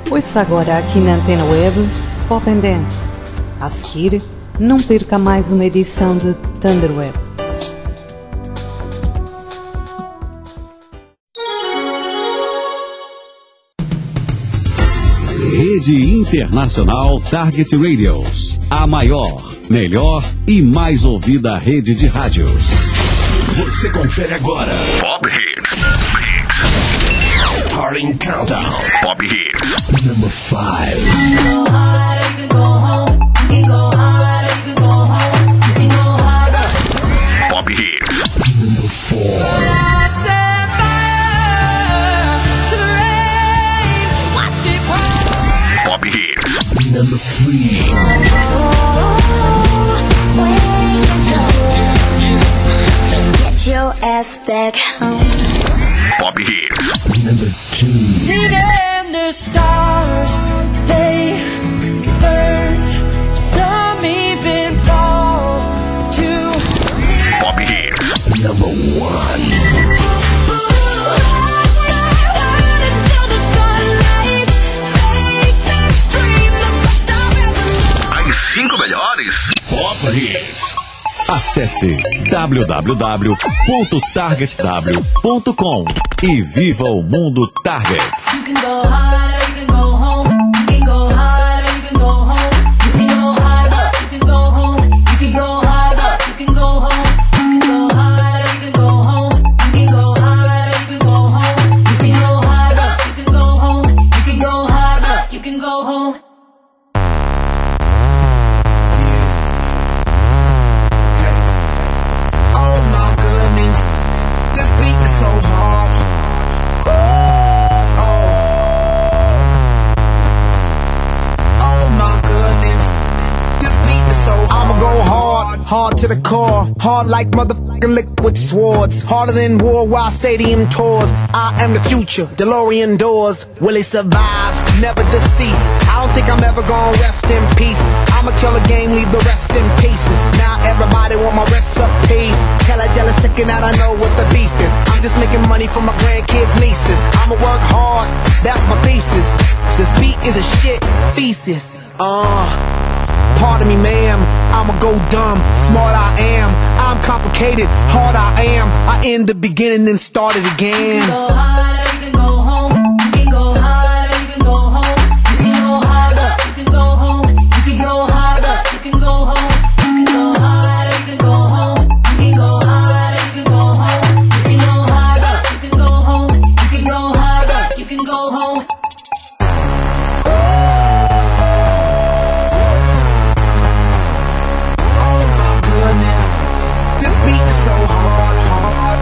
Ouça agora aqui na Antena Web Pop and Dance. A seguir, não perca mais uma edição de Thunderweb. Rede Internacional Target Radios. A maior, melhor e mais ouvida rede de rádios. Você confere agora Pop Hits. Starting Countdown. Pop Hits. Number 5. Pop Hits. Number 4. Pop Hits. Number 3. Just get your ass back home. Pop Hits. Number 2. Even the stars, they burn. Some even fall to Pop Hits. Number 1. As 5 melhores Pop Hits. Acesse www.targetw.com e viva o mundo Target. You can go higher, you can go home. You can go higher, you can go home. You can go higher, you can go home. You can go higher, you can go home. You can go higher, you can go home. You can go higher, you can go home. You can go higher, you can go home. You can go higher, you can go home. Oh my goodness, this beat is so hard. Oh my goodness, this beat is so hard. I'ma go hard, hard to the core, hard like motherfucking liquid swords, harder than worldwide stadium tours. I am the future, DeLorean doors. Will it survive? Never deceased. I don't think I'm ever gonna rest in peace. I'ma kill a game, leave the rest in pieces. Now everybody want my recipes. Tell a jealous chicken that I know what the beef is. I'm just making money for my grandkids' nieces. I'ma work hard, that's my thesis. This beat is a shit thesis. Pardon me, ma'am, I'ma go dumb. Smart I am, I'm complicated. Hard I am, I end the beginning and start it again. You can go higher, you can go home. You can go higher, you can go home. You can go harder, you can go home. You can go harder, you can go home. You can go higher, you can go home. You can go harder, you can go home. You can go harder, you can go home. You can go harder, you can go home. Oh my goodness, this beat is so hard, hard.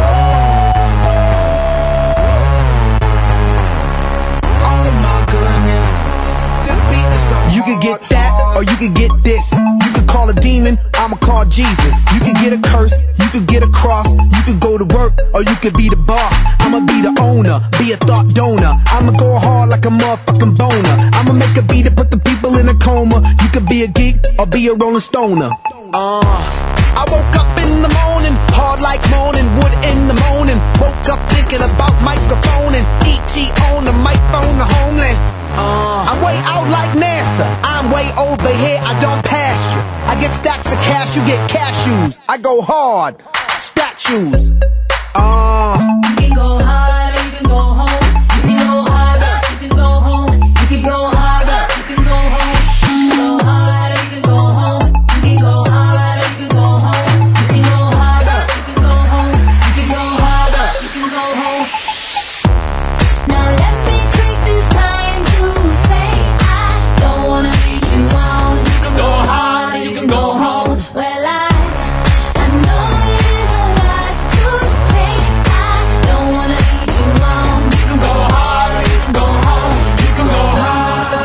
Oh my goodness, this beat is so hard. You could get that, or you could get this. You could call a demon, I'ma call Jesus. You could get a curse, you could get a cross. You could go to work, or you could be the boss. I'ma be the owner, be a thought donor. I'ma go hard like a motherfucking boner. I'ma make a beat to put the people in a coma. You could be a geek, or be a rolling stoner. I woke up in the morning, hard like moaning, wood in the morning. Woke up thinking about microphone and E.T. on the microphone, the homeland. I'm way out like NASA, I'm way over here, I don't pass you. I get stacks of cash, you get cashews. I go hard, statues. You can go harder, you can go home. You can go harder, you can go home. You can go harder, you can go home. You can go harder, you can go home. You can go harder, you can go home. You can go harder, you can go home. You can go harder, you can go home. Now let me take this time to say I don't wanna leave you on. You can go harder, you can go home. Well, I know it is a lot to take. I don't wanna leave you on. You can go harder, you can go home. You can go harder.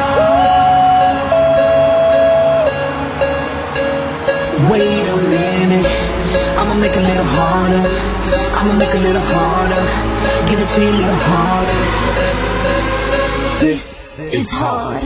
Wait a minute, I'ma make a little harder. I'ma make a little harder. Give it to you a little harder. This is hard.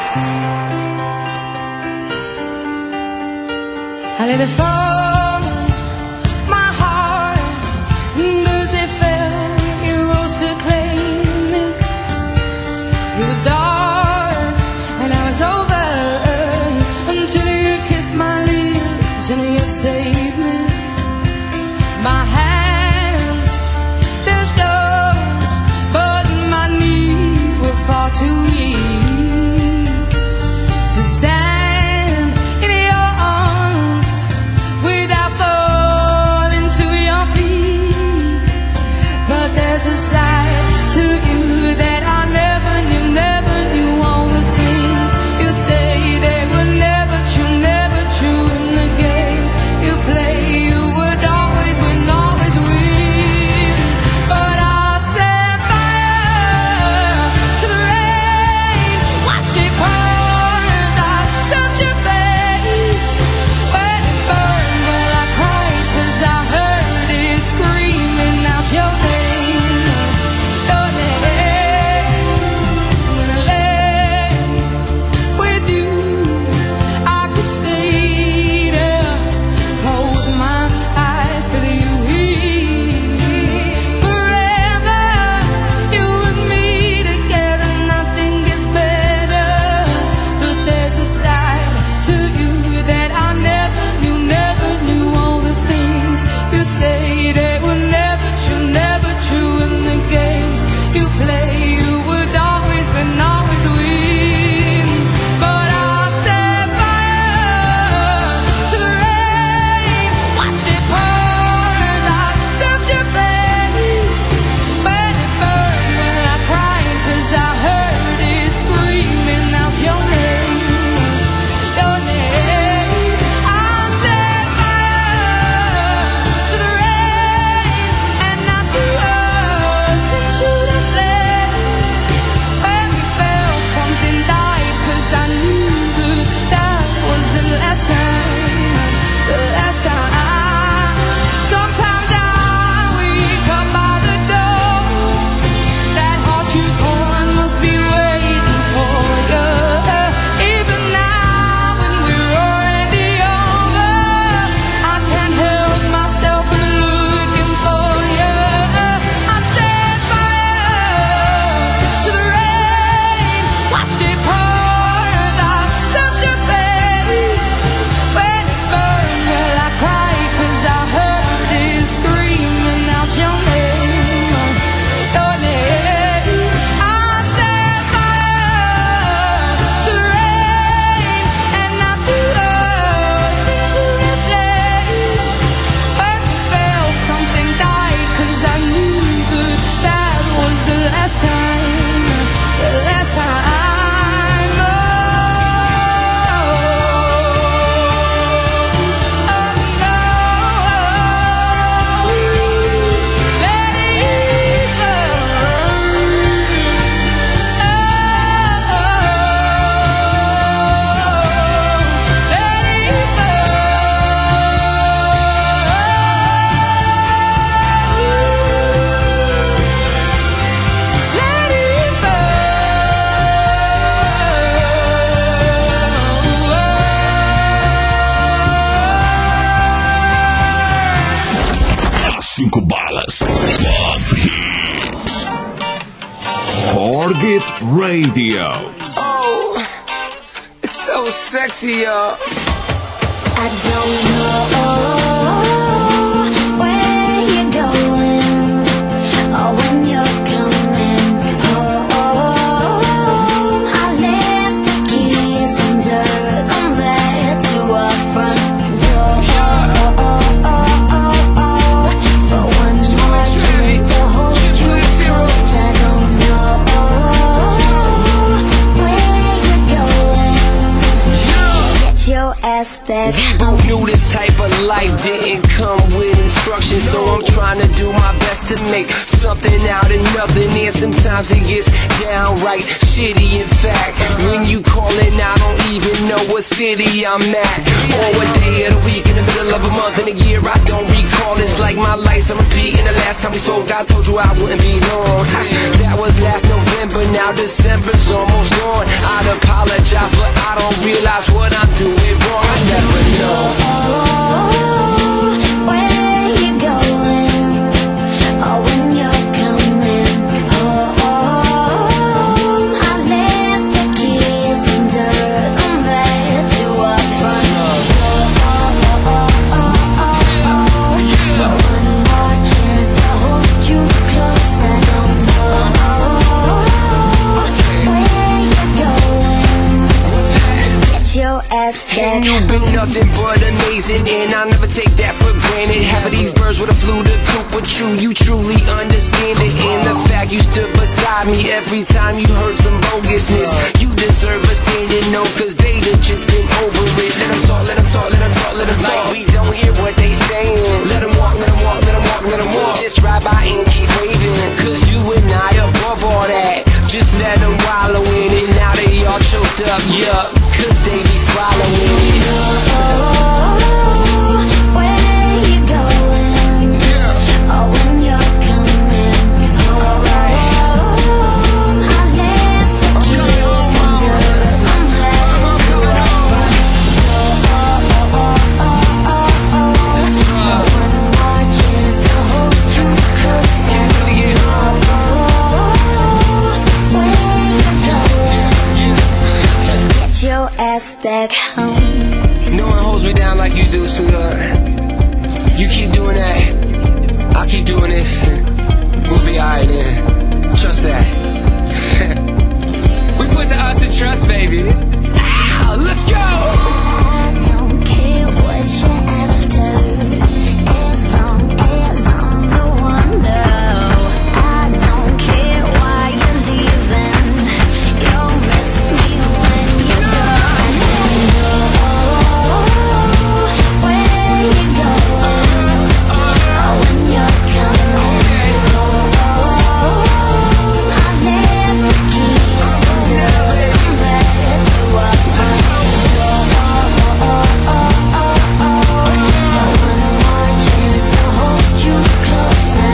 I let it fall, my heart, and as it fell, you rose to claim it. It was dark, and I was over, until you kissed my lips, and you saved me. My hands, they're stone, but my knees were far too weak to stand without falling to your feet. But there's a side to you that I never knew all the things you'd say they were never true in the games you play. You would always win, always win. But I set fire to the rain, watched it pour as I touched your face. When it burned, well I cried 'cause I heard it screaming out your name, your name. When I lay with you, I could stay there, close my eyes, feel you here. Forever, you and me together, nothing gets better. But there's a side to you that I never knew all the things you'd say they were never true in the games you play. You would always win, always win. But I set fire to the rain, watched it pour as I touched your face. When it burned, well I cried 'cause I heard it screaming out your name, your name. I set fire to the rain, and I threw us into the flame. When we fell, something died 'cause I knew that was the last time, the last time. Sometimes I wake up by the door, that heart you born must be waiting for you. Even now when we're already over, I can't help myself from looking for you. I set fire to the rain, watched it pour as I touched your face. When it burned, well I cried 'cause I heard it screaming out your name, your name. I set fire to the rain, and I threw us into the flames. When we fell, something died 'cause I knew that was the last time, the last time. Oh, no, let it burn. As 5 balas. Pop Hits. Target Radio. Oh, it's so sexy, y'all. I don't know where you're going or when you're coming home. I left the keys under the mat to our front door. For one more chance to hold you close. I don't know where you're going. Get your ass back. Knew this type of life didn't come with instructions, so I'm trying to do my best to make something out of nothing. And sometimes it gets downright shitty. In fact, when you callin', I don't even know what city I'm at, or what day of the week, in the middle of a month, in a year I don't recall. It's like my life's a repeat, and the last time we spoke I told you I wouldn't be long. That was last November, now December's almost gone. I'd apologize your ass back. You've been nothing but amazing, and I'll never take that for granted. Half of these birds would've flew the coop, but you truly understand it. And the fact you stood beside me every time you heard some bogusness, you deserve a standing no, cause they'd have just been over it. Let them talk, let them talk, let them talk, let them talk. Like we don't hear what they saying. Let them walk, let them walk, let them walk, let them walk. Just drive by and keep waving, cause you and I above all that. Just let them wallow in it. Now they all choked up, yup, cause they be swallowing it. Oh, where you going? Oh, when you're coming home. I left the keys under my mat. Someone watches to hold you closer. Your ass back home. No one holds me down like you do, sweetheart. You keep doing that, I'll keep doing this. We'll be alright then. Trust that. We put the us in trust, baby. Let's go! I don't care what you're after, as long as I'm the one. No, I don't care why you're leaving. You'll miss me when you're gone. Where you going? Oh, when you're coming home. I left the keys under my bed to walk by. Someone watches to hold you closer.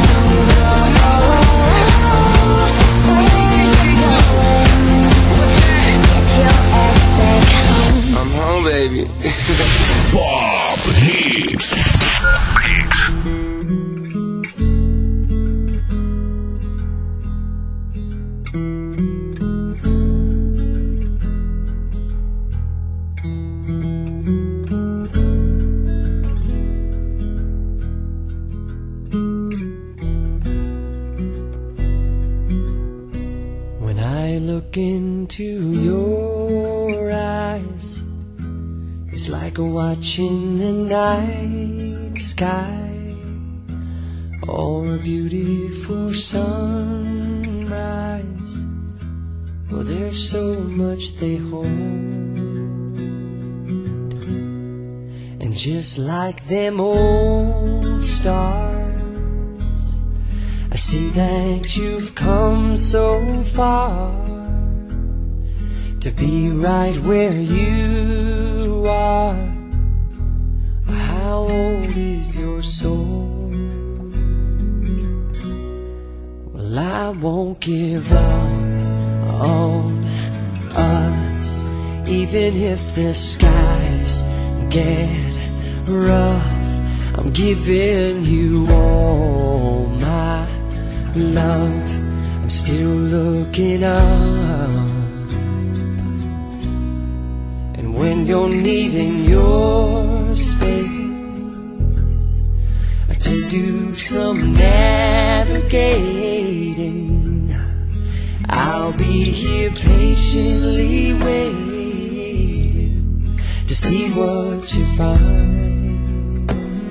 Get your ass back home. I'm home, baby. Pop Hits. When I look into your eyes, it's like watching the night sky or a beautiful sunrise. Well, there's so much they hold, and just like them old stars, I see that you've come so far to be right where you are. How old is your soul? Well, I won't give up on us, even if the skies get rough. I'm giving you all my love. I'm still looking up, and when you're needing your space to do some navigating, I'll be here patiently waiting to see what you find.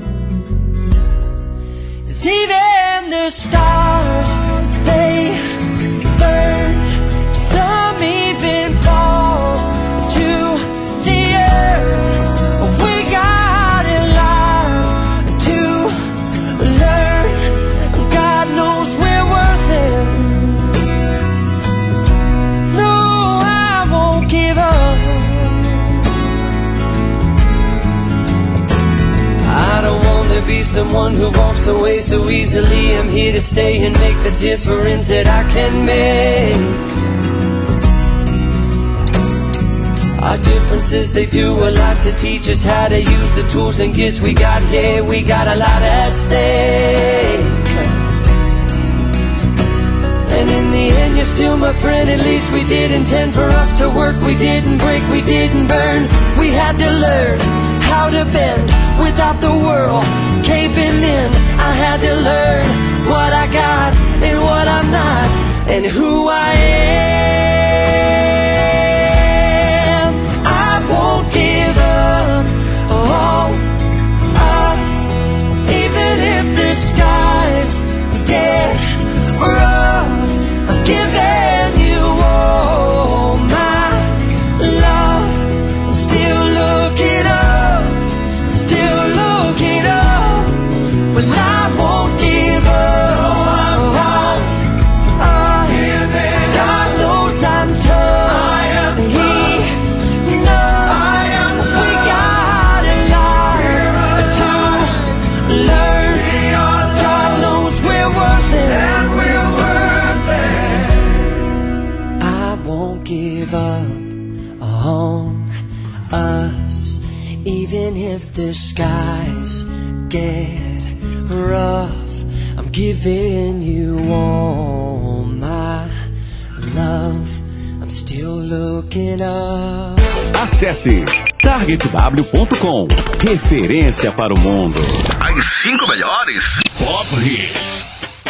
'Cause even the stars, they burn. Some even fall to the earth. We got a lot to learn. God knows we're worth it. No, I won't give up. I don't want to be someone who walks away so easily. I'm here to stay and make the difference that I can make. Our differences, they do a lot to teach us how to use the tools and gifts we got. Yeah, we got a lot at stake. And in the end, you're still my friend. At least we did intend for us to work. We didn't break, we didn't burn. We had to learn how to bend without the world caving in. I had to learn what I got and what I'm not, and who I am. I won't give if the skies get rough, I'm giving you all my love. I'm still looking up. Acesse targetw.com. Referência para o mundo. As 5 melhores Pop Hits.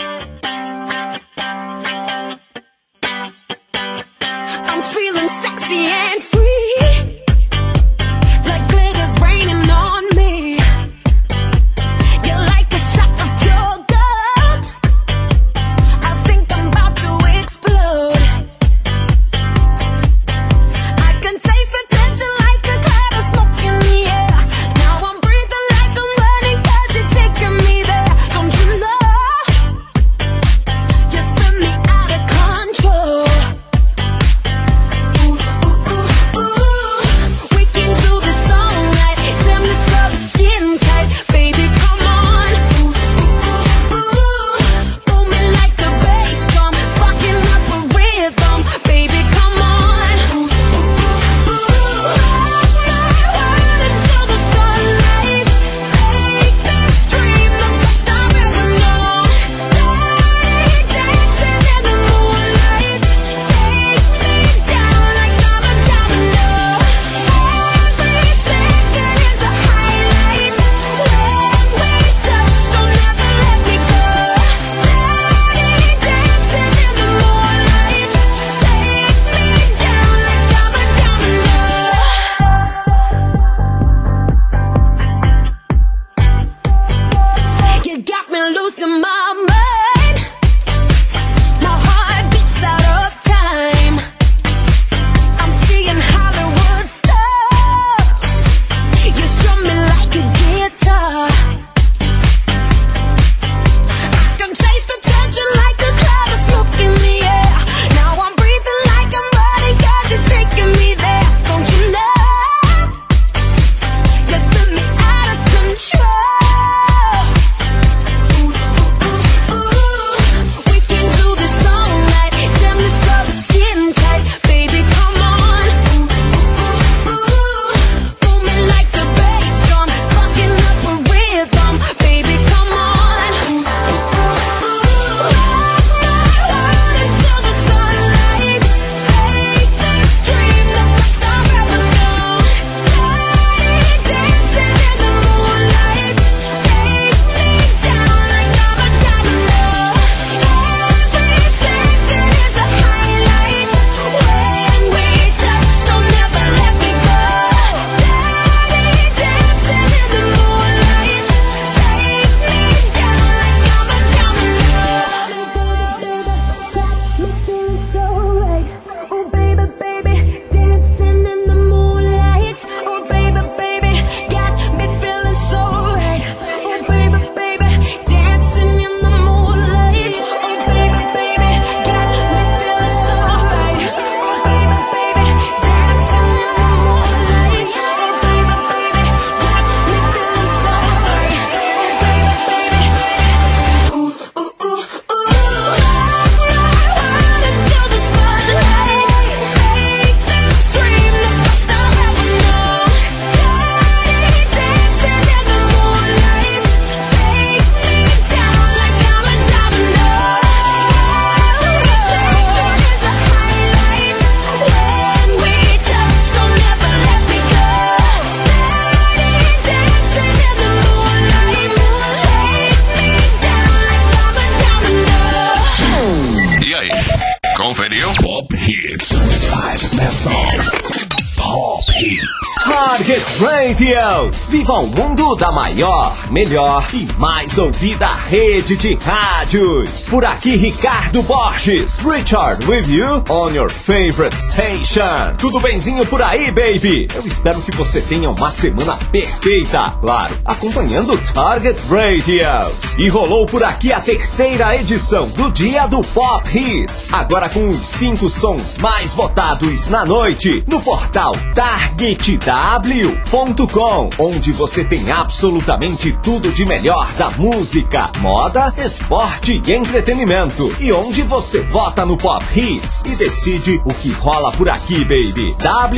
I'm feeling sexy and free, like glitter's raining on me. You're like a shot of pure gold. I think I'm about to explode. I can taste the tension like a cloud of smoke in the air. Now I'm breathing like I'm running 'cause you're taking me there. Don't you know? You spin me out of control. We can do this all night. Damn, this love is getting tight. Baby, come on. Booming like a bass drum, sparking up a rhythm. Baby, come on. Rock my world until the sunlight. Make this dream the best I've ever known. Dancing in the moonlight. Take me down like I'm a domino. Every second is a highlight. When we touch, don't ever let me go. Dancing in the moonlight. Take me down like I'm a domino. You got me losing my mind. My heart beats out of time. I'm seeing Hollywood stars. You strum me like a guitar. I can taste the tension like a cloud of smoke in the air. Now I'm breathing like I'm running 'cause you're taking me there. Don't you know? You spin me out of control. We can do this all night. Damn, this love is getting tight. Baby, come on. Booming like a bass drum, sparking up a rhythm. Baby, come on. Rock my world until the sunlight. Make this dream the best I've ever known. Dancing in the moonlight. Take me down like I'm a domino. Every second is a highlight. When we touch, don't ever let me go. Dancing in the moonlight. Take me down like I'm a domino. Me feeling so right. Oh baby, baby, dancing in the moonlight. Oh baby, baby, got me feeling so right. Oh baby, baby, dancing in the moonlight. Oh baby, baby, got me feeling so right. Oh baby, baby, dancing in the moonlight. Oh baby, baby, got me feeling so right. Oh baby, baby, ooh ooh ooh ooh. Rock my world until the sunlight. Make this dream the best I've ever known. Dancing in the moonlight. Take me down like I'm a domino. Every second is a highlight. When we touch, don't ever let me go. Dancing in the moonlight. Take me down like I'm a domino. E aí, conferiu? Pop Hits. 5 best songs. Pop Hits. Target Radios. Viva o mundo da maior, melhor e mais ouvida rede de rádios. Por aqui, Ricardo Borges. Richard with you on your favorite station. Tudo benzinho por aí, baby? Eu espero que você tenha uma semana perfeita. Claro, acompanhando Target Radios. E rolou por aqui a 3ª edição do Dia do Pop Hits. Agora com os 5 sons mais votados na noite no portal Target da onde você tem absolutamente tudo de melhor da música, moda, esporte e entretenimento. E onde você vota no Pop Hits e decide o que rola por aqui, baby.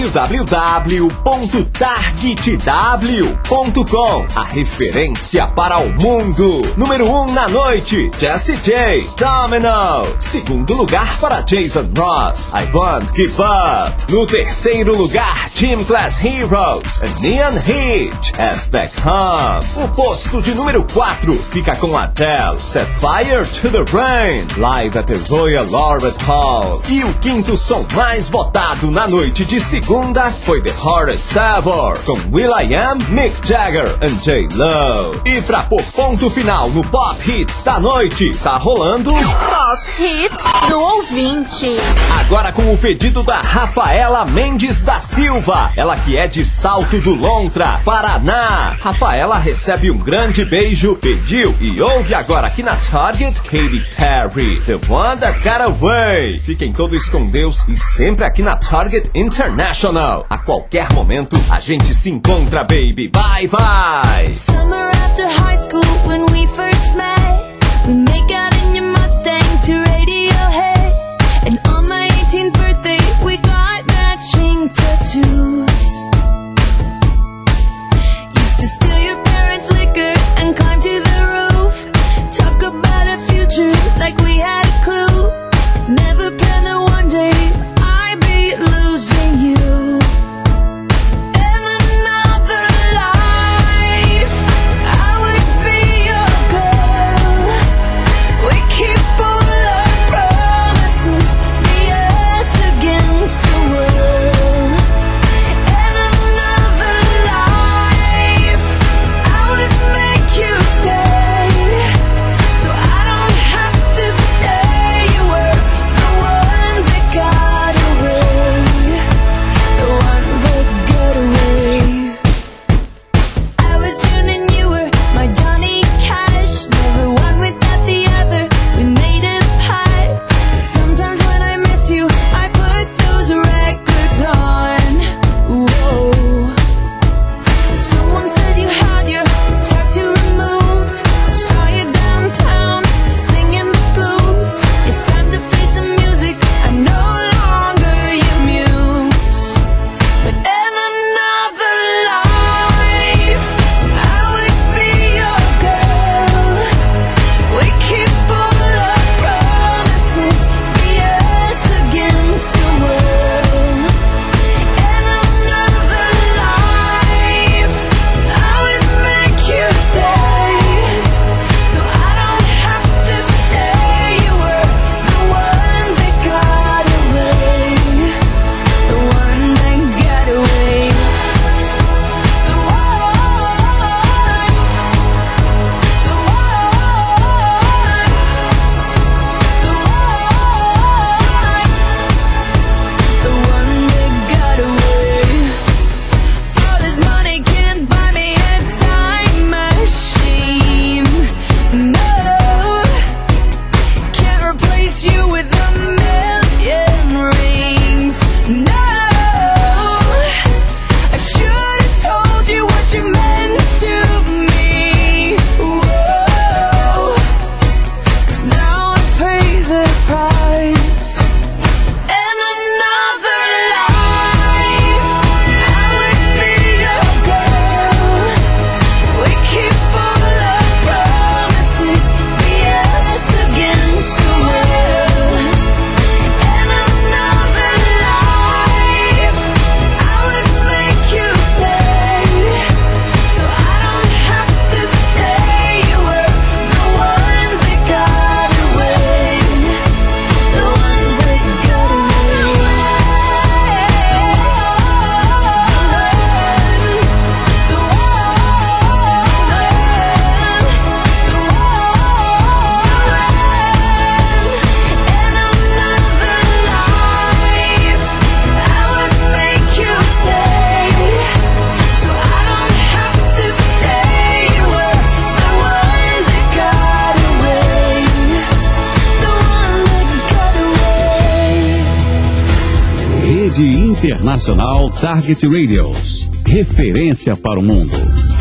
www.targetw.com, a referência para o mundo. Número 1 na noite, Jessie J, Domino. Segundo lugar para Jason Ross, I Won't Give Up. No terceiro lugar, Gym Class Heroes, Neon Heat, As Back Home. O posto de número 4 fica com Adele, Set Fire to the Rain, live at the Royal Albert Hall. E o quinto som mais votado na noite de segunda foi The Horace Savor, com will.i.am, Mick Jagger and J.Lo. E pra pôr ponto final no Pop Hits da noite, tá rolando Pop Hits do ouvinte. Agora com o pedido da Rafaela Mendes da Silva, ela que é de Salto do Lontra, Paraná. Rafaela recebe um grande beijo, pediu e ouve agora aqui na Target, Katy Perry, The One That Got Away. Fiquem todos com Deus e sempre aqui na Target International. A qualquer momento a gente se encontra, baby. Bye, bye. Summer after high school when we first met, we make out in your Mustang to Radiohead. And on my 18th birthday we got matching tattoos. Used to steal your parents' liquor and climb to the roof. Talk about a future like we had a clue. Never planned that one day I'd be losing you. In another life I would be your girl. We keep all our promises, be us against the world. In another life I would make you stay, so I don't have to say you were the one that got away, the one that got away. I was June and you were my Johnny Cash, never one without the other, we made a pact. Sometimes when I miss you I put those records on. Whoa. Someone said you had your tattoo removed. I saw you downtown singing the blues. It's time to face the music, I'm no longer your muse. But in another life I would be your girl. We keep all our promises, be us against the world. In another life I would make you stay, so I don't have to say you were the one that got away, the one that got away. The one that got away. All this money can't buy me a time machine. No, can't replace you with a million rings. No, I should have told you what you meant to me. Whoa, 'cause now I pay the price. In another life I would be your girl. We keep all our promises, be us against the world. In another life I would make you stay, so I don't have to say you were the one that got away, the one that got away. Rede Internacional Target Radios. referência para o mundo.